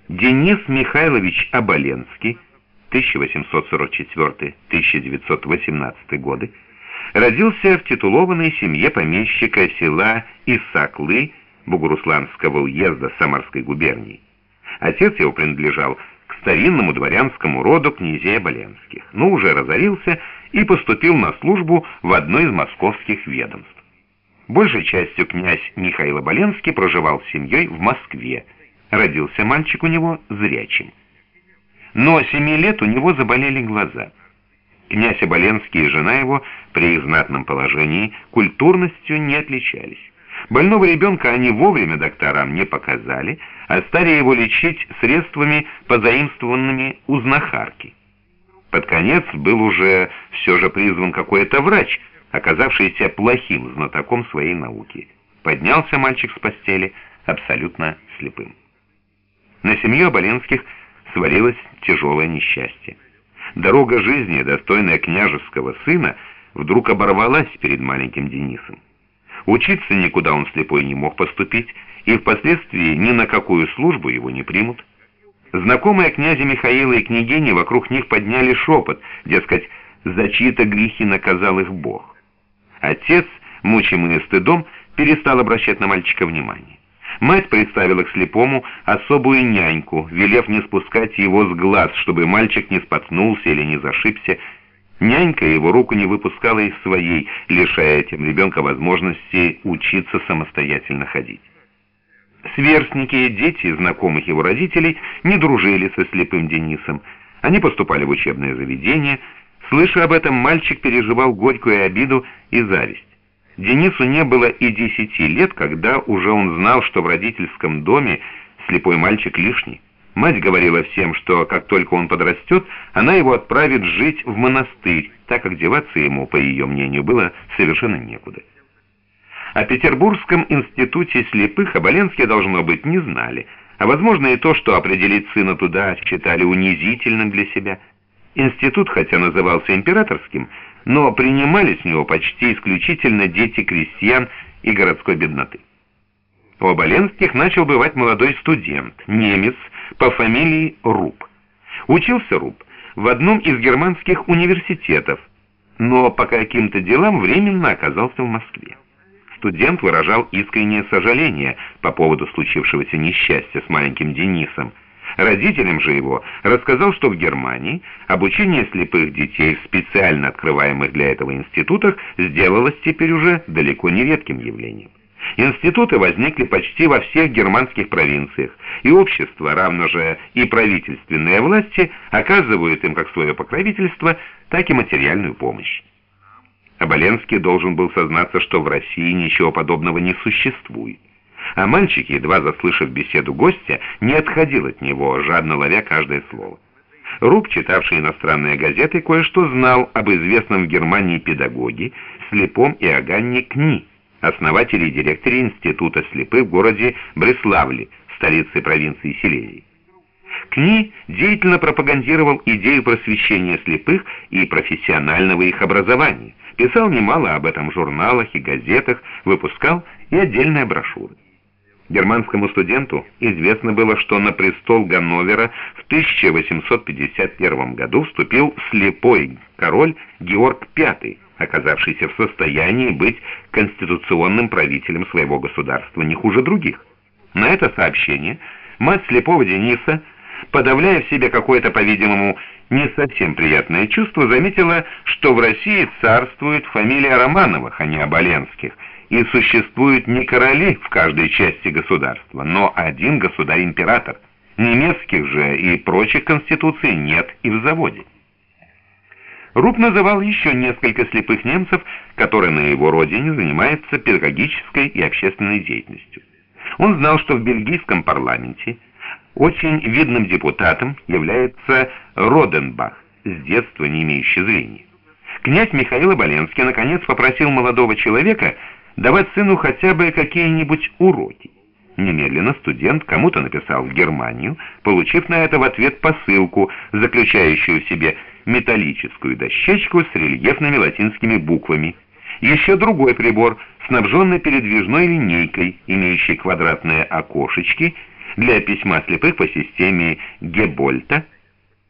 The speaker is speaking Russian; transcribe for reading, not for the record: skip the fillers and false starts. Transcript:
Денис Михайлович Оболенский, 1844-1918 годы, родился в титулованной семье помещика села Исаклы Бугурусланского уезда Самарской губернии. Отец его принадлежал к старинному дворянскому роду князей Оболенских, но уже разорился и поступил на службу в одно из московских ведомств. Большей частью князь Михаил Оболенский проживал с семьей в Москве. Родился мальчик у него зрячим. Но 7 лет у него заболели глаза. Князь Оболенский и жена его при их знатном положении культурностью не отличались. Больного ребенка они вовремя докторам не показали, а стали его лечить средствами, позаимствованными у знахарки. Под конец был уже все же призван какой-то врач, оказавшийся плохим знатоком своей науки. Поднялся мальчик с постели абсолютно слепым. На семью Оболенских свалилось тяжелое несчастье. Дорога жизни, достойная княжеского сына, вдруг оборвалась перед маленьким Денисом. Учиться никуда он слепой не мог поступить, и впоследствии ни на какую службу его не примут. Знакомые князя Михаила и княгини вокруг них подняли шепот, дескать, за чьи-то грехи наказал их Бог. Отец, мучимый стыдом, перестал обращать на мальчика внимание. Мать представила к слепому особую няньку, велев не спускать его с глаз, чтобы мальчик не споткнулся или не зашибся. Нянька его руку не выпускала из своей, лишая этим ребенка возможности учиться самостоятельно ходить. Сверстники, дети знакомых его родителей не дружили со слепым Денисом. Они поступали в учебное заведение. Слыша об этом, мальчик переживал горькую обиду и зависть. Денису не было и 10 лет, когда уже он знал, что в родительском доме слепой мальчик лишний. Мать говорила всем, что как только он подрастет, она его отправит жить в монастырь, так как деваться ему, по ее мнению, было совершенно некуда. О Петербургском институте слепых Оболенские, должно быть, не знали, а возможно и то, что определить сына туда считали унизительным для себя. Институт, хотя назывался императорским, но принимали с него почти исключительно дети крестьян и городской бедноты. У Оболенских начал бывать молодой студент, немец по фамилии Руб. Учился Руб в одном из германских университетов, но по каким-то делам временно оказался в Москве. Студент выражал искреннее сожаление по поводу случившегося несчастья с маленьким Денисом. Родителям же его рассказал, что в Германии обучение слепых детей в специально открываемых для этого институтах сделалось теперь уже далеко не редким явлением. Институты возникли почти во всех германских провинциях, и общество, равно же и правительственные власти, оказывают им как свое покровительство, так и материальную помощь. Оболенский должен был сознаться, что в России ничего подобного не существует. А мальчик, едва заслышав беседу гостя, не отходил от него, жадно ловя каждое слово. Руб, читавший иностранные газеты, кое-что знал об известном в Германии педагоге, слепом Иоганне Кни, основателе и директоре института слепых в городе Бреславле, столице провинции Силезии. Кни деятельно пропагандировал идею просвещения слепых и профессионального их образования, писал немало об этом в журналах и газетах, выпускал и отдельные брошюры. Германскому студенту известно было, что на престол Ганновера в 1851 году вступил слепой король Георг V, оказавшийся в состоянии быть конституционным правителем своего государства не хуже других. На это сообщение мать слепого Дениса, подавляя в себе какое-то, по-видимому, не совсем приятное чувство, заметила, что в России царствует фамилия Романовых, а не Оболенских, и существуют не короли в каждой части государства, но один государь-император. Немецких же и прочих конституций нет и в заводе. Руб называл еще несколько слепых немцев, которые на его родине занимаются педагогической и общественной деятельностью. Он знал, что в бельгийском парламенте очень видным депутатом является Роденбах, с детства не имеющий зрения. Князь Михаил Оболенский наконец попросил молодого человека давать сыну хотя бы какие-нибудь уроки. Немедленно студент кому-то написал в Германию, получив на это в ответ посылку, заключающую в себе металлическую дощечку с рельефными латинскими буквами. Еще другой прибор, снабженный передвижной линейкой, имеющий квадратные окошечки, для письма слепых по системе Гебольта